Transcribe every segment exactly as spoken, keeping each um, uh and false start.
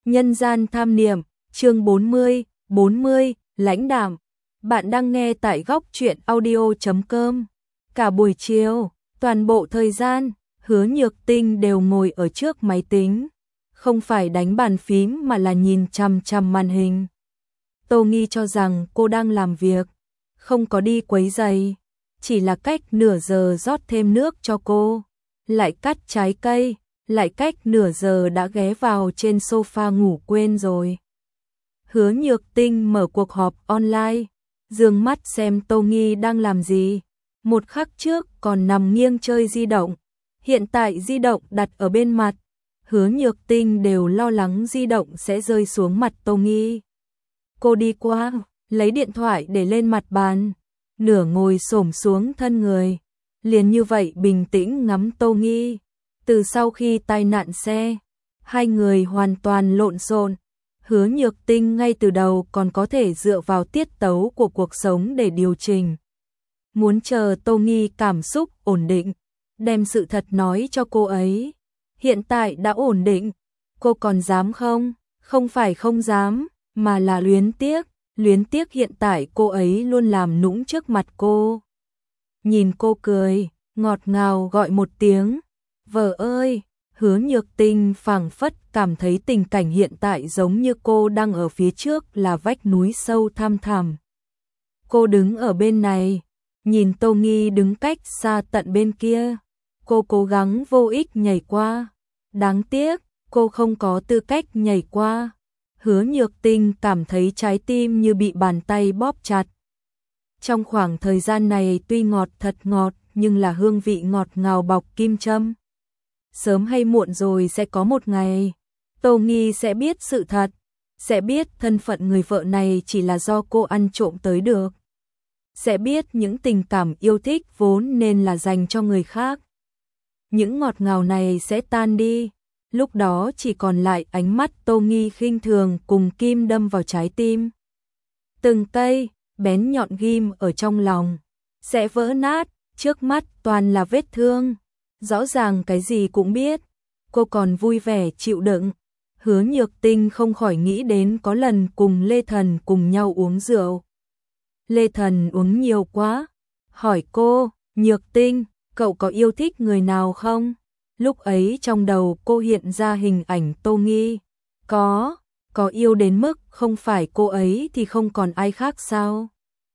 Nhân gian tham niệm, chương bốn mươi, bốn mươi, lãnh đạm. Bạn đang nghe tại góc truyện audio chấm com. Cả buổi chiều, toàn bộ thời gian, Hứa Nhược Tinh đều ngồi ở trước máy tính, không phải đánh bàn phím mà là nhìn chằm chằm màn hình. Tô Nghi cho rằng cô đang làm việc, không có đi quấy rầy, chỉ là cách nửa giờ rót thêm nước cho cô, lại cắt trái cây, lại cách nửa giờ đã ghé vào trên sofa ngủ quên rồi. Hứa Nhược Tinh mở cuộc họp online, dương mắt xem Tô Nghi đang làm gì. Một khắc trước còn nằm nghiêng chơi di động, hiện tại di động đặt ở bên mặt. Hứa Nhược Tinh đều lo lắng di động sẽ rơi xuống mặt Tô Nghi. Cô đi qua, lấy điện thoại để lên mặt bàn, nửa ngồi xổm xuống thân người, liền như vậy bình tĩnh ngắm Tô Nghi. Từ sau khi tai nạn xe, hai người hoàn toàn lộn xộn. Hứa Nhược Tinh ngay từ đầu còn có thể dựa vào tiết tấu của cuộc sống để điều chỉnh. Muốn chờ Tô Nghi cảm xúc ổn định, đem sự thật nói cho cô ấy. Hiện tại đã ổn định, cô còn dám không? Không phải không dám, mà là luyến tiếc. Luyến tiếc hiện tại cô ấy luôn làm nũng trước mặt cô. Nhìn cô cười, ngọt ngào gọi một tiếng. Vợ ơi! Hứa Nhược Tinh phảng phất cảm thấy tình cảnh hiện tại giống như cô đang ở phía trước là vách núi sâu thăm thẳm. Cô đứng ở bên này, nhìn Tô Nghi đứng cách xa tận bên kia. Cô cố gắng vô ích nhảy qua. Đáng tiếc, cô không có tư cách nhảy qua. Hứa Nhược Tinh cảm thấy trái tim như bị bàn tay bóp chặt. Trong khoảng thời gian này tuy ngọt thật ngọt, nhưng là hương vị ngọt ngào bọc kim châm. Sớm hay muộn rồi sẽ có một ngày, Tô Nghi sẽ biết sự thật, sẽ biết thân phận người vợ này chỉ là do cô ăn trộm tới được. Sẽ biết những tình cảm yêu thích vốn nên là dành cho người khác. Những ngọt ngào này sẽ tan đi, lúc đó chỉ còn lại ánh mắt Tô Nghi khinh thường cùng kim đâm vào trái tim. Từng cây, bén nhọn ghim ở trong lòng, sẽ vỡ nát, trước mắt toàn là vết thương. Rõ ràng cái gì cũng biết, cô còn vui vẻ chịu đựng. Hứa Nhược Tinh không khỏi nghĩ đến có lần cùng Lê Thần cùng nhau uống rượu. Lê Thần uống nhiều quá, hỏi cô, Nhược Tinh, cậu có yêu thích người nào không? Lúc ấy trong đầu cô hiện ra hình ảnh Tô Nghi. Có, có yêu đến mức không phải cô ấy thì không còn ai khác sao?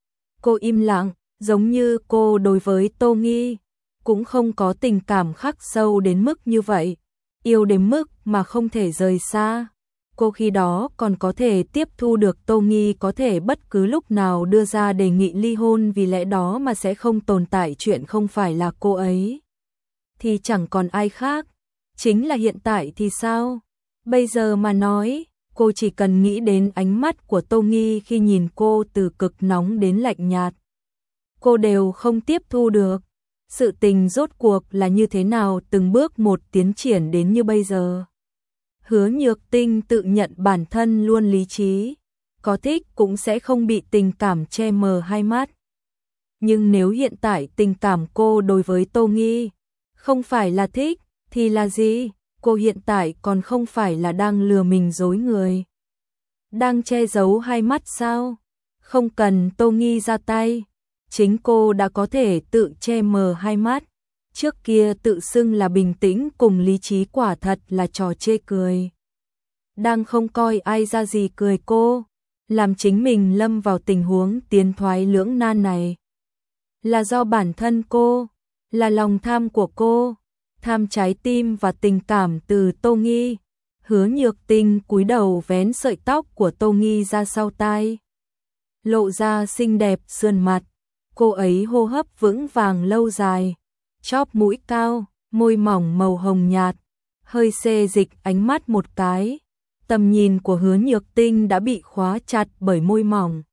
Cô im lặng, giống như cô đối với Tô Nghi cũng không có tình cảm khắc sâu đến mức như vậy, yêu đến mức mà không thể rời xa. Cô khi đó còn có thể tiếp thu được Tô Nghi có thể bất cứ lúc nào đưa ra đề nghị ly hôn, vì lẽ đó mà sẽ không tồn tại chuyện không phải là cô ấy thì chẳng còn ai khác. Chính là hiện tại thì sao? Bây giờ mà nói, cô chỉ cần nghĩ đến ánh mắt của Tô Nghi khi nhìn cô từ cực nóng đến lạnh nhạt, cô đều không tiếp thu được. Sự tình rốt cuộc là như thế nào từng bước một tiến triển đến như bây giờ. Hứa Nhược Tinh tự nhận bản thân luôn lý trí, có thích cũng sẽ không bị tình cảm che mờ hai mắt. Nhưng nếu hiện tại tình cảm cô đối với Tô Nghi không phải là thích, thì là gì? Cô hiện tại còn không phải là đang lừa mình dối người, đang che giấu hai mắt sao? Không cần Tô Nghi ra tay, chính cô đã có thể tự che mờ hai mắt. Trước kia tự xưng là bình tĩnh cùng lý trí quả thật là trò chê cười. Đang không coi ai ra gì cười cô, làm chính mình lâm vào tình huống tiến thoái lưỡng nan này. Là do bản thân cô, là lòng tham của cô, tham trái tim và tình cảm từ Tô Nghi. Hứa Nhược Tinh cúi đầu vén sợi tóc của Tô Nghi ra sau tai, lộ ra xinh đẹp sườn mặt. Cô ấy hô hấp vững vàng lâu dài, chóp mũi cao, môi mỏng màu hồng nhạt, hơi xê dịch ánh mắt một cái. Tầm nhìn của Hứa Nhược Tinh đã bị khóa chặt bởi môi mỏng.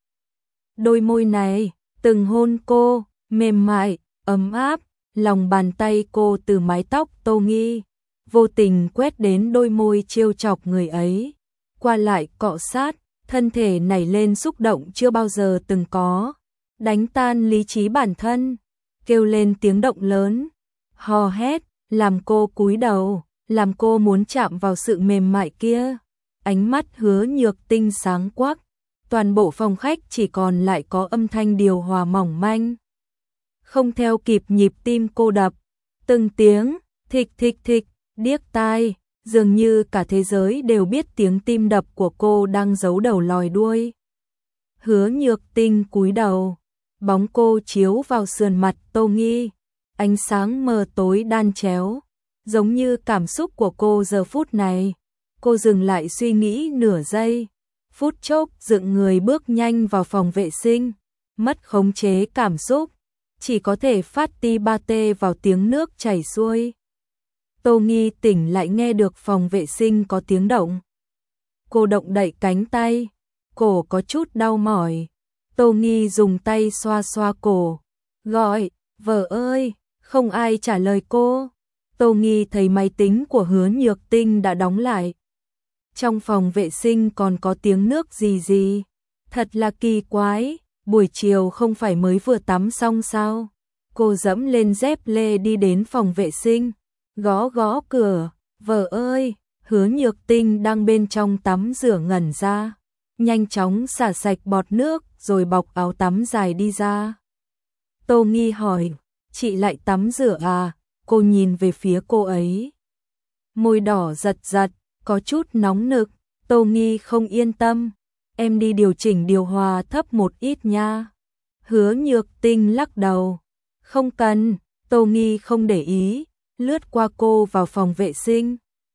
Đôi môi này, từng hôn cô, mềm mại, ấm áp, lòng bàn tay cô từ mái tóc Tô Nghi, vô tình quét đến đôi môi trêu chọc người ấy. Qua lại cọ sát, thân thể nảy lên xúc động chưa bao giờ từng có. Đánh tan lý trí bản thân, kêu lên tiếng động lớn, hò hét, làm cô cúi đầu, làm cô muốn chạm vào sự mềm mại kia. ánh mắt Hứa Nhược Tinh sáng quắc, toàn bộ phòng khách chỉ còn lại có âm thanh điều hòa mỏng manh. Không theo kịp nhịp tim cô đập, từng tiếng thịch thịch thịch, điếc tai, dường như cả thế giới đều biết tiếng tim đập của cô đang giấu đầu lòi đuôi. Hứa Nhược Tinh cúi đầu, bóng cô chiếu vào sườn mặt Tô Nghi, ánh sáng mờ tối đan chéo, giống như cảm xúc của cô giờ phút này. Cô dừng lại suy nghĩ nửa giây, phút chốc dựng người bước nhanh vào phòng vệ sinh, mất khống chế cảm xúc, chỉ có thể phát ti ba tê vào tiếng nước chảy xuôi. Tô Nghi tỉnh lại nghe được phòng vệ sinh có tiếng động. Cô động đậy cánh tay, cổ có chút đau mỏi. Tô Nghi dùng tay xoa xoa cổ, gọi, vợ ơi, không ai trả lời cô. Tô Nghi thấy máy tính của Hứa Nhược Tinh đã đóng lại. Trong phòng vệ sinh còn có tiếng nước gì gì. Thật là kỳ quái, buổi chiều không phải mới vừa tắm xong sao? Cô dẫm lên dép lê đi đến phòng vệ sinh, gõ gõ cửa, vợ ơi, Hứa Nhược Tinh đang bên trong tắm rửa ngẩn ra, nhanh chóng xả sạch bọt nước rồi bọc áo tắm dài đi ra. Tô Nghi hỏi, chị lại tắm rửa à? Cô nhìn về phía cô ấy. Môi đỏ giật giật, có chút nóng nực. Tô Nghi không yên tâm, em đi điều chỉnh điều hòa thấp một ít nha. Hứa Nhược Tinh lắc đầu, không cần. Tô Nghi không để ý, lướt qua cô vào phòng vệ sinh.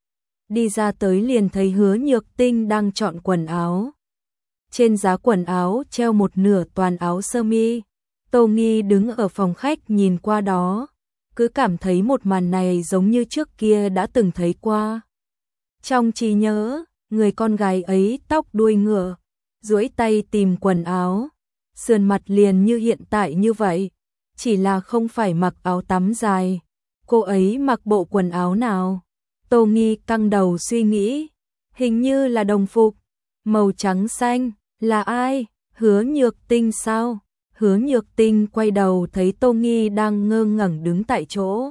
Đi ra tới liền thấy Hứa Nhược Tinh đang chọn quần áo. Trên giá quần áo treo một nửa toàn áo sơ mi. Tô Nghi đứng ở phòng khách nhìn qua đó, cứ cảm thấy một màn này giống như trước kia đã từng thấy qua. Trong trí nhớ, người con gái ấy tóc đuôi ngựa, duỗi tay tìm quần áo, sườn mặt liền như hiện tại như vậy, chỉ là không phải mặc áo tắm dài. Cô ấy mặc bộ quần áo nào? Tô Nghi căng đầu suy nghĩ, hình như là đồng phục, màu trắng xanh, là ai? Hứa Nhược Tinh sao? Hứa Nhược Tinh quay đầu thấy Tô Nghi đang ngơ ngẩn đứng tại chỗ.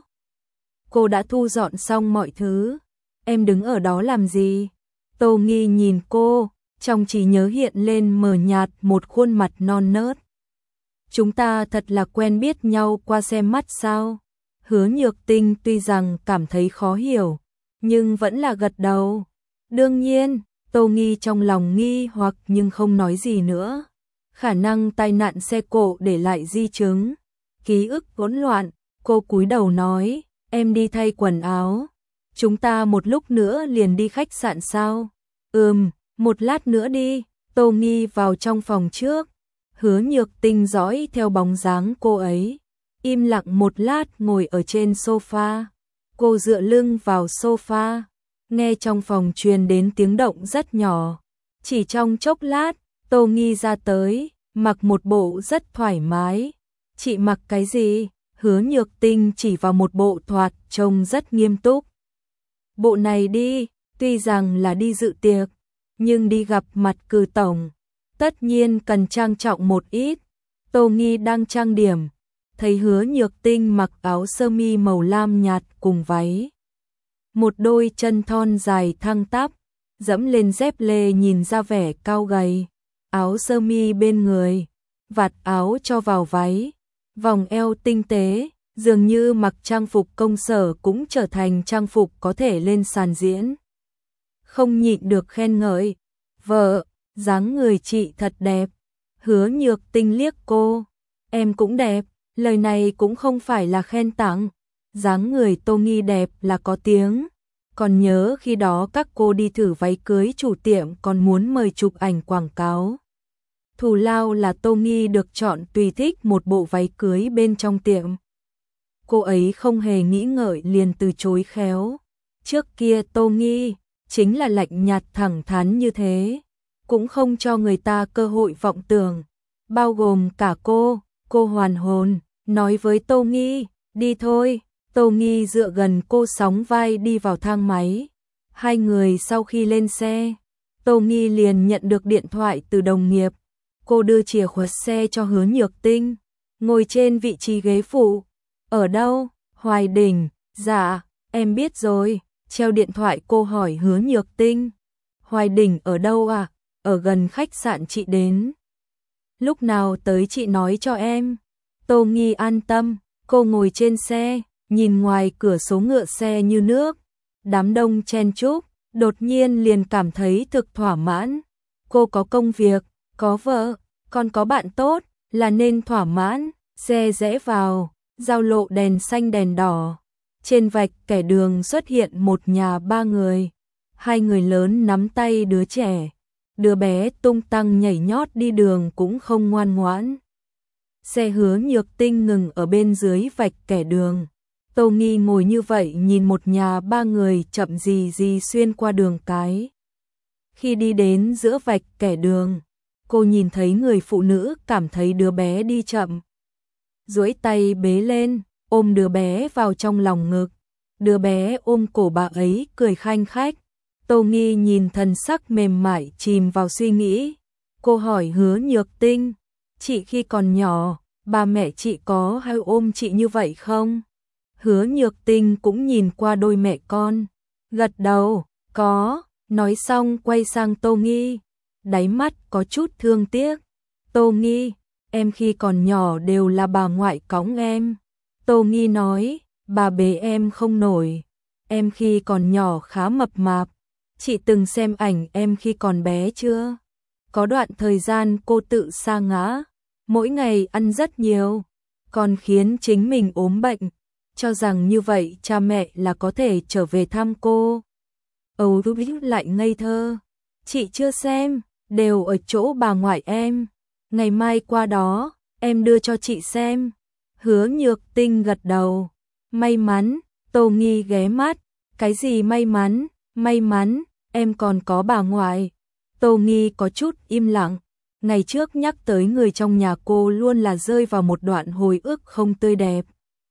Cô đã thu dọn xong mọi thứ, em đứng ở đó làm gì? Tô Nghi nhìn cô, trong trí nhớ hiện lên mờ nhạt một khuôn mặt non nớt. Chúng ta thật là quen biết nhau qua xem mắt sao? Hứa Nhược Tinh tuy rằng cảm thấy khó hiểu, nhưng vẫn là gật đầu. Đương nhiên, Tô Nghi trong lòng nghi hoặc nhưng không nói gì nữa. Khả năng tai nạn xe cộ để lại di chứng, ký ức hỗn loạn, cô cúi đầu nói, em đi thay quần áo. Chúng ta một lúc nữa liền đi khách sạn sao? Ừm, một lát nữa đi. Tô Nghi vào trong phòng trước. Hứa Nhược Tinh dõi theo bóng dáng cô ấy, im lặng một lát ngồi ở trên sofa. Cô dựa lưng vào sofa, nghe trong phòng truyền đến tiếng động rất nhỏ. Chỉ trong chốc lát, Tô Nghi ra tới, mặc một bộ rất thoải mái. Chị mặc cái gì? Hứa Nhược Tinh chỉ vào một bộ thoạt trông rất nghiêm túc. Bộ này đi, tuy rằng là đi dự tiệc, nhưng đi gặp mặt cử tổng, tất nhiên cần trang trọng một ít. Tô Nghi đang trang điểm, thấy Hứa Nhược Tinh mặc áo sơ mi màu lam nhạt cùng váy. Một đôi chân thon dài thăng tắp, dẫm lên dép lê nhìn ra vẻ cao gầy. Áo sơ mi bên người, vạt áo cho vào váy, vòng eo tinh tế, dường như mặc trang phục công sở cũng trở thành trang phục có thể lên sàn diễn. Không nhịn được khen ngợi, vợ, dáng người chị thật đẹp. Hứa Nhược Tinh liếc cô, em cũng đẹp. Lời này cũng không phải là khen tặng, dáng người Tô Nghi đẹp là có tiếng. Còn nhớ khi đó các cô đi thử váy cưới chủ tiệm còn muốn mời chụp ảnh quảng cáo. Thù lao là Tô Nghi được chọn tùy thích một bộ váy cưới bên trong tiệm. Cô ấy không hề nghĩ ngợi liền từ chối khéo. Trước kia Tô Nghi chính là lạnh nhạt thẳng thắn như thế, cũng không cho người ta cơ hội vọng tưởng, bao gồm cả cô. Cô hoàn hồn, nói với Tô Nghi, đi thôi. Tô Nghi dựa gần cô sóng vai đi vào thang máy. Hai người sau khi lên xe, Tô Nghi liền nhận được điện thoại từ đồng nghiệp. Cô đưa chìa khóa xe cho Hứa Nhược Tinh, ngồi trên vị trí ghế phụ. Ở đâu? Hoài Đình. Dạ, em biết rồi. Treo điện thoại cô hỏi Hứa Nhược Tinh. Hoài Đỉnh ở đâu à? Ở gần khách sạn chị đến. Lúc nào tới chị nói cho em. Tô Nghi an tâm, cô ngồi trên xe, nhìn ngoài cửa sổ ngựa xe như nước. Đám đông chen chúc, đột nhiên liền cảm thấy thực thỏa mãn. Cô có công việc, có vợ, còn có bạn tốt, là nên thỏa mãn. Xe rẽ vào, giao lộ đèn xanh đèn đỏ. Trên vạch kẻ đường xuất hiện một nhà ba người. Hai người lớn nắm tay đứa trẻ. Đứa bé tung tăng nhảy nhót đi đường cũng không ngoan ngoãn. Xe Hứa Nhược Tinh ngừng ở bên dưới vạch kẻ đường. Tô Nghi ngồi như vậy nhìn một nhà ba người chậm gì gì xuyên qua đường cái. Khi đi đến giữa vạch kẻ đường, cô nhìn thấy người phụ nữ cảm thấy đứa bé đi chậm. Duỗi tay bế lên, ôm đứa bé vào trong lòng ngực. Đứa bé ôm cổ bà ấy cười khanh khách. Tô Nghi nhìn thần sắc mềm mại chìm vào suy nghĩ. Cô hỏi Hứa Nhược Tinh, chị khi còn nhỏ, ba mẹ chị có hay ôm chị như vậy không? Hứa Nhược Tinh cũng nhìn qua đôi mẹ con, gật đầu, có, nói xong quay sang Tô Nghi, đáy mắt có chút thương tiếc. Tô Nghi, em khi còn nhỏ đều là bà ngoại cõng em. Tô Nghi nói, bà bế em không nổi, em khi còn nhỏ khá mập mạp. Chị từng xem ảnh em khi còn bé chưa? Có đoạn thời gian cô tự sa ngã, mỗi ngày ăn rất nhiều, còn khiến chính mình ốm bệnh, cho rằng như vậy cha mẹ là có thể trở về thăm cô. Âu Rubik lại ngây thơ, chị chưa xem, đều ở chỗ bà ngoại em, ngày mai qua đó, em đưa cho chị xem. Hứa Nhược Tinh gật đầu, may mắn. Tô Nghi ghé mắt, cái gì may mắn, may mắn, em còn có bà ngoại. Tô Nghi có chút im lặng, ngày trước nhắc tới người trong nhà cô luôn là rơi vào một đoạn hồi ức không tươi đẹp.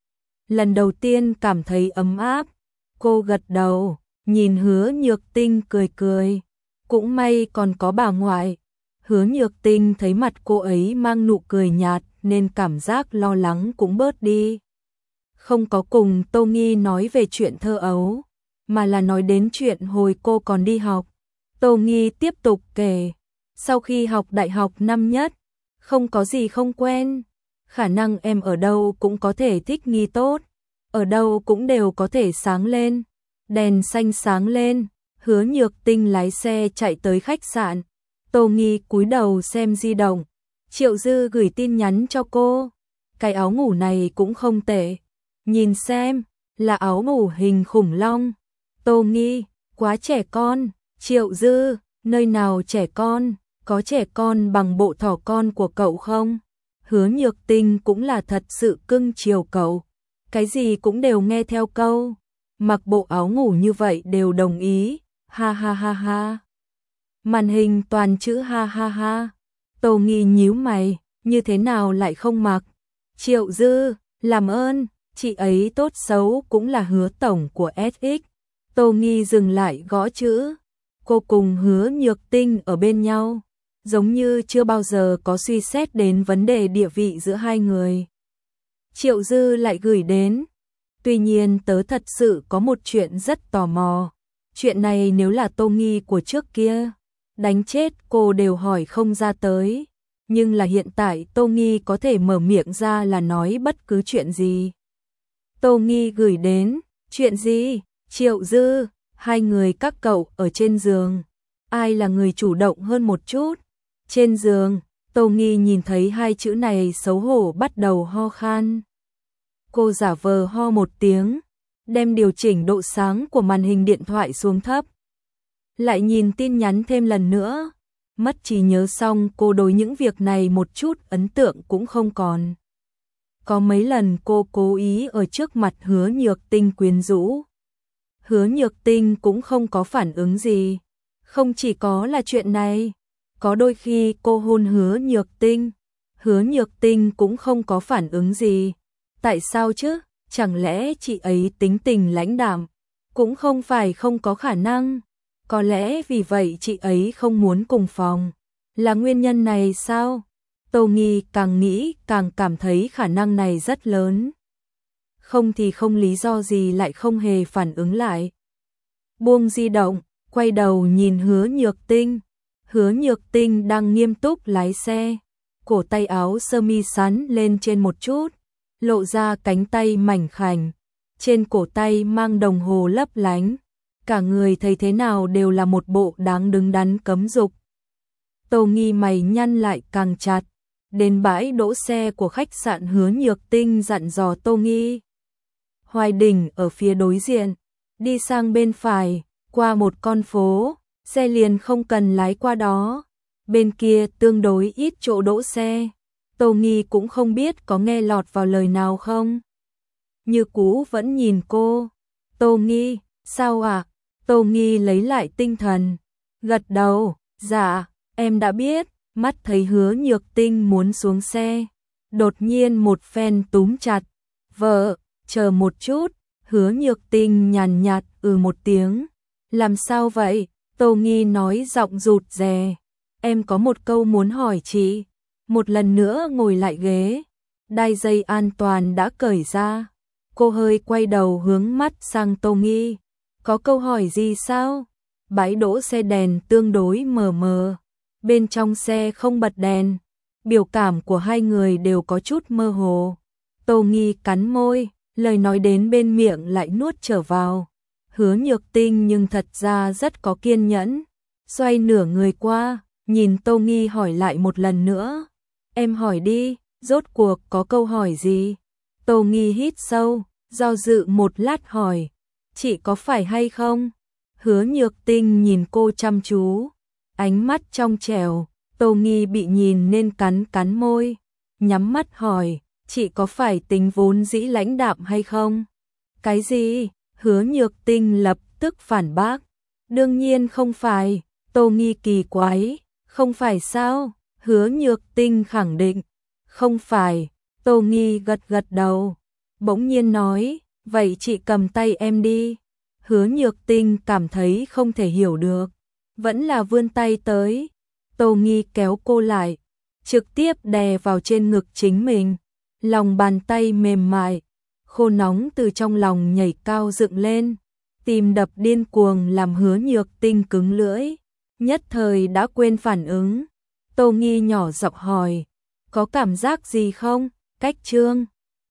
Lần đầu tiên cảm thấy ấm áp, cô gật đầu, nhìn Hứa Nhược Tinh cười cười, cũng may còn có bà ngoại. Hứa Nhược Tinh thấy mặt cô ấy mang nụ cười nhạt nên cảm giác lo lắng cũng bớt đi. Không có cùng Tô Nghi nói về chuyện thơ ấu, mà là nói đến chuyện hồi cô còn đi học. Tô Nghi tiếp tục kể, sau khi học đại học năm nhất, không có gì không quen, khả năng em ở đâu cũng có thể thích nghi tốt, ở đâu cũng đều có thể sáng lên. Đèn xanh sáng lên, Hứa Nhược Tinh lái xe chạy tới khách sạn. Tô Nghi cúi đầu xem di động, Triệu Dư gửi tin nhắn cho cô, cái áo ngủ này cũng không tệ, nhìn xem, là áo ngủ hình khủng long. Tô Nghi, quá trẻ con. Triệu Dư, nơi nào trẻ con, có trẻ con bằng bộ thỏ con của cậu không? Hứa Nhược Tinh cũng là thật sự cưng chiều cậu, cái gì cũng đều nghe theo câu, mặc bộ áo ngủ như vậy đều đồng ý, ha ha ha ha. Màn hình toàn chữ ha ha ha. Tô Nghi nhíu mày, như thế nào lại không mặc? Triệu Dư, làm ơn, chị ấy tốt xấu cũng là Hứa tổng của ét ích. Tô Nghi dừng lại gõ chữ. Cô cùng Hứa Nhược Tinh ở bên nhau, giống như chưa bao giờ có suy xét đến vấn đề địa vị giữa hai người. Triệu Dư lại gửi đến, tuy nhiên tớ thật sự có một chuyện rất tò mò. Chuyện này nếu là Tô Nghi của trước kia, đánh chết cô đều hỏi không ra tới. Nhưng là hiện tại Tô Nghi có thể mở miệng ra là nói bất cứ chuyện gì. Tô Nghi gửi đến, chuyện gì? Triệu Dư, hai người các cậu ở trên giường, ai là người chủ động hơn một chút? Trên giường, Tô Nghi nhìn thấy hai chữ này xấu hổ bắt đầu ho khan. Cô giả vờ ho một tiếng, đem điều chỉnh độ sáng của màn hình điện thoại xuống thấp. Lại nhìn tin nhắn thêm lần nữa, mất trí nhớ xong cô đối những việc này một chút ấn tượng cũng không còn. Có mấy lần cô cố ý ở trước mặt Hứa Nhược Tinh quyến rũ. Hứa Nhược Tinh cũng không có phản ứng gì. Không chỉ có là chuyện này, có đôi khi cô hôn Hứa Nhược Tinh, Hứa Nhược Tinh cũng không có phản ứng gì. Tại sao chứ? Chẳng lẽ chị ấy tính tình lãnh đạm? Cũng không phải không có khả năng. Có lẽ vì vậy chị ấy không muốn cùng phòng. Là nguyên nhân này sao? Tô Nghi càng nghĩ càng cảm thấy khả năng này rất lớn. Không thì không lý do gì lại không hề phản ứng lại. Buông di động, quay đầu nhìn Hứa Nhược Tinh. Hứa Nhược Tinh đang nghiêm túc lái xe, cổ tay áo sơ mi sắn lên trên một chút, lộ ra cánh tay mảnh khảnh, trên cổ tay mang đồng hồ lấp lánh, cả người thấy thế nào đều là một bộ đáng đứng đắn cấm dục. Tô Nghi mày nhăn lại càng chặt, đến bãi đỗ xe của khách sạn Hứa Nhược Tinh dặn dò Tô Nghi. Hoài Đình ở phía đối diện, đi sang bên phải, qua một con phố, xe liền không cần lái qua đó. Bên kia tương đối ít chỗ đỗ xe. Tô Nghi cũng không biết có nghe lọt vào lời nào không. Như cũ vẫn nhìn cô. Tô Nghi, sao ạ? À? Tô Nghi lấy lại tinh thần, gật đầu, dạ, em đã biết. Mắt thấy Hứa Nhược Tinh muốn xuống xe, đột nhiên một phen túm chặt. Vợ, chờ một chút. Hứa Nhược Tinh nhàn nhạt ừ một tiếng. Làm sao vậy? Tô Nghi nói giọng rụt rè. Em có một câu muốn hỏi chị. Một lần nữa ngồi lại ghế, đai dây an toàn đã cởi ra. Cô hơi quay đầu hướng mắt sang Tô Nghi. Có câu hỏi gì sao? Bãi đỗ xe đèn tương đối mờ mờ, bên trong xe không bật đèn. Biểu cảm của hai người đều có chút mơ hồ. Tô Nghi cắn môi, lời nói đến bên miệng lại nuốt trở vào. Hứa Nhược Tinh nhưng thật ra rất có kiên nhẫn, xoay nửa người qua, nhìn Tô Nghi hỏi lại một lần nữa. Em hỏi đi, rốt cuộc có câu hỏi gì? Tô Nghi hít sâu, do dự một lát hỏi. Chị có phải hay không? Hứa Nhược Tinh nhìn cô chăm chú, ánh mắt trong trẻo. Tô Nghi bị nhìn nên cắn cắn môi, nhắm mắt hỏi. Chị có phải tính vốn dĩ lãnh đạm hay không? Cái gì? Hứa Nhược Tinh lập tức phản bác. Đương nhiên không phải. Tô Nghi kỳ quái. Không phải sao? Hứa Nhược Tinh khẳng định. Không phải. Tô Nghi gật gật đầu, bỗng nhiên nói. Vậy chị cầm tay em đi. Hứa Nhược Tinh cảm thấy không thể hiểu được, vẫn là vươn tay tới. Tô Nghi kéo cô lại, trực tiếp đè vào trên ngực chính mình. Lòng bàn tay mềm mại, khô nóng từ trong lòng nhảy cao dựng lên, tim đập điên cuồng làm Hứa Nhược Tinh cứng lưỡi, nhất thời đã quên phản ứng. Tô Nghi nhỏ giọng hỏi, có cảm giác gì không? Cách Trương